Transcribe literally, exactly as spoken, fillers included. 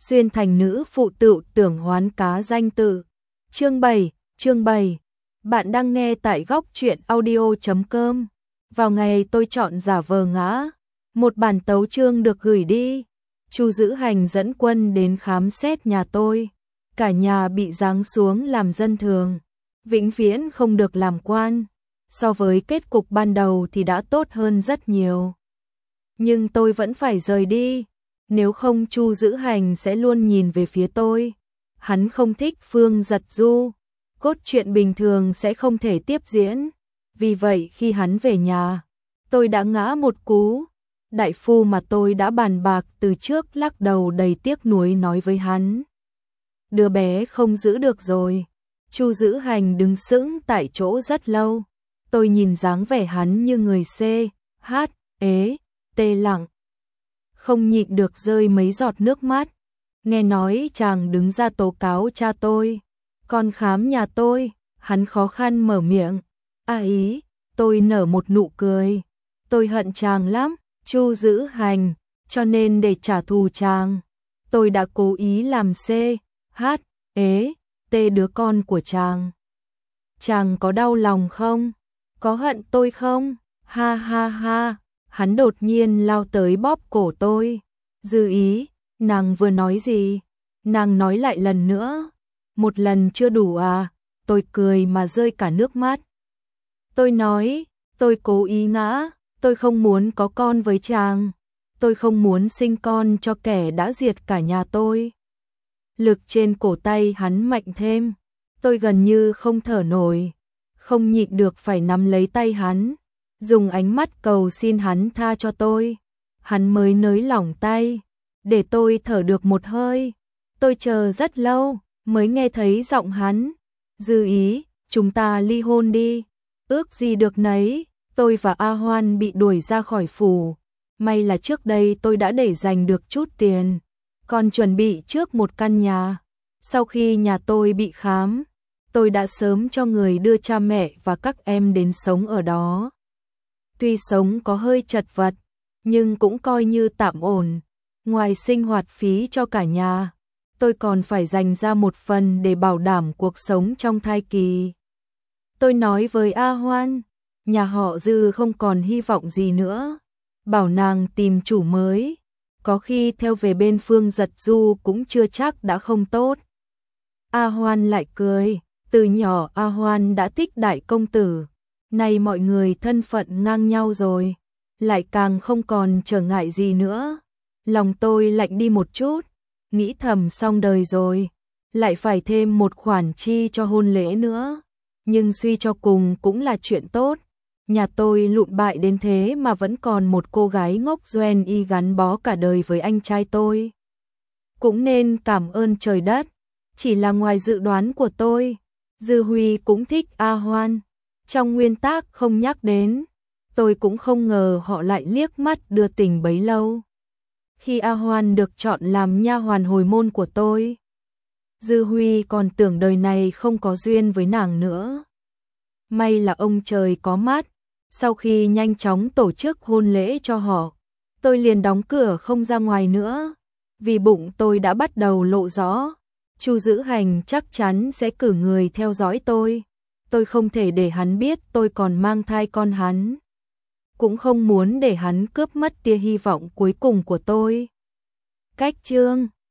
xuyên thành nữ phụ tự tưởng hoán cá danh tự. Chương bảy, chương bảy. Bạn đang nghe tại góc truyện audio chấm com. Vào ngày tôi chọn giả vờ ngã, một bản tấu chương được gửi đi. Chu Dữ Hành dẫn quân đến khám xét nhà tôi. Cả nhà bị giáng xuống làm dân thường, vĩnh viễn không được làm quan. So với kết cục ban đầu thì đã tốt hơn rất nhiều. Nhưng tôi vẫn phải rời đi, nếu không Chu Dữ Hành sẽ luôn nhìn về phía tôi. Hắn không thích Phương Giật Du, cốt truyện bình thường sẽ không thể tiếp diễn. Vì vậy khi hắn về nhà, tôi đã ngã một cú. Đại phu mà tôi đã bàn bạc từ trước lắc đầu đầy tiếc nuối nói với hắn: đứa bé không giữ được rồi. Chu Dữ Hành đứng sững tại chỗ rất lâu. Tôi nhìn dáng vẻ hắn như người C, H, ế, tê lặng. Không nhịn được rơi mấy giọt nước mắt. Nghe nói chàng đứng ra tố cáo cha tôi, con khám nhà tôi. Hắn khó khăn mở miệng. À ý, tôi nở một nụ cười. Tôi hận chàng lắm, Chu Dữ Hành, cho nên để trả thù chàng, tôi đã cố ý làm C, H, ế, T đứa con của chàng. Chàng có đau lòng không? Có hận tôi không? Ha ha ha, hắn đột nhiên lao tới bóp cổ tôi. Dư ý, nàng vừa nói gì? Nàng nói lại lần nữa. Một lần chưa đủ à? Tôi cười mà rơi cả nước mắt. Tôi nói, tôi cố ý ngã, tôi không muốn có con với chàng. Tôi không muốn sinh con cho kẻ đã diệt cả nhà tôi. Lực trên cổ tay hắn mạnh thêm. Tôi gần như không thở nổi, không nhịn được phải nắm lấy tay hắn, dùng ánh mắt cầu xin hắn tha cho tôi. Hắn mới nới lỏng tay, để tôi thở được một hơi. Tôi chờ rất lâu, mới nghe thấy giọng hắn. Dư ý, chúng ta ly hôn đi. Ước gì được nấy. Tôi và A Hoan bị đuổi ra khỏi phủ. May là trước đây tôi đã để dành được chút tiền, còn chuẩn bị trước một căn nhà. Sau khi nhà tôi bị khám, tôi đã sớm cho người đưa cha mẹ và các em đến sống ở đó. Tuy sống có hơi chật vật, nhưng cũng coi như tạm ổn. Ngoài sinh hoạt phí cho cả nhà, tôi còn phải dành ra một phần để bảo đảm cuộc sống trong thai kỳ. Tôi nói với A Hoan, nhà họ Dư không còn hy vọng gì nữa, bảo nàng tìm chủ mới. Có khi theo về bên Phương Giật Du cũng chưa chắc đã không tốt. A Hoan lại cười. Từ nhỏ A Hoan đã thích đại công tử. Nay mọi người thân phận ngang nhau rồi, lại càng không còn trở ngại gì nữa. Lòng tôi lạnh đi một chút, nghĩ thầm xong đời rồi, lại phải thêm một khoản chi cho hôn lễ nữa. Nhưng suy cho cùng cũng là chuyện tốt. Nhà tôi lụn bại đến thế mà vẫn còn một cô gái ngốc doen y gắn bó cả đời với anh trai tôi. Cũng nên cảm ơn trời đất. Chỉ là ngoài dự đoán của tôi, Dư Huy cũng thích A Hoan. Trong nguyên tắc không nhắc đến, tôi cũng không ngờ họ lại liếc mắt đưa tình bấy lâu. Khi A Hoan được chọn làm nha hoàn hồi môn của tôi, Dư Huy còn tưởng đời này không có duyên với nàng nữa. May là ông trời có mắt. Sau khi nhanh chóng tổ chức hôn lễ cho họ, tôi liền đóng cửa không ra ngoài nữa. Vì bụng tôi đã bắt đầu lộ rõ. Chu Dữ Hành chắc chắn sẽ cử người theo dõi tôi. Tôi không thể để hắn biết tôi còn mang thai con hắn. Cũng không muốn để hắn cướp mất tia hy vọng cuối cùng của tôi. Cách chương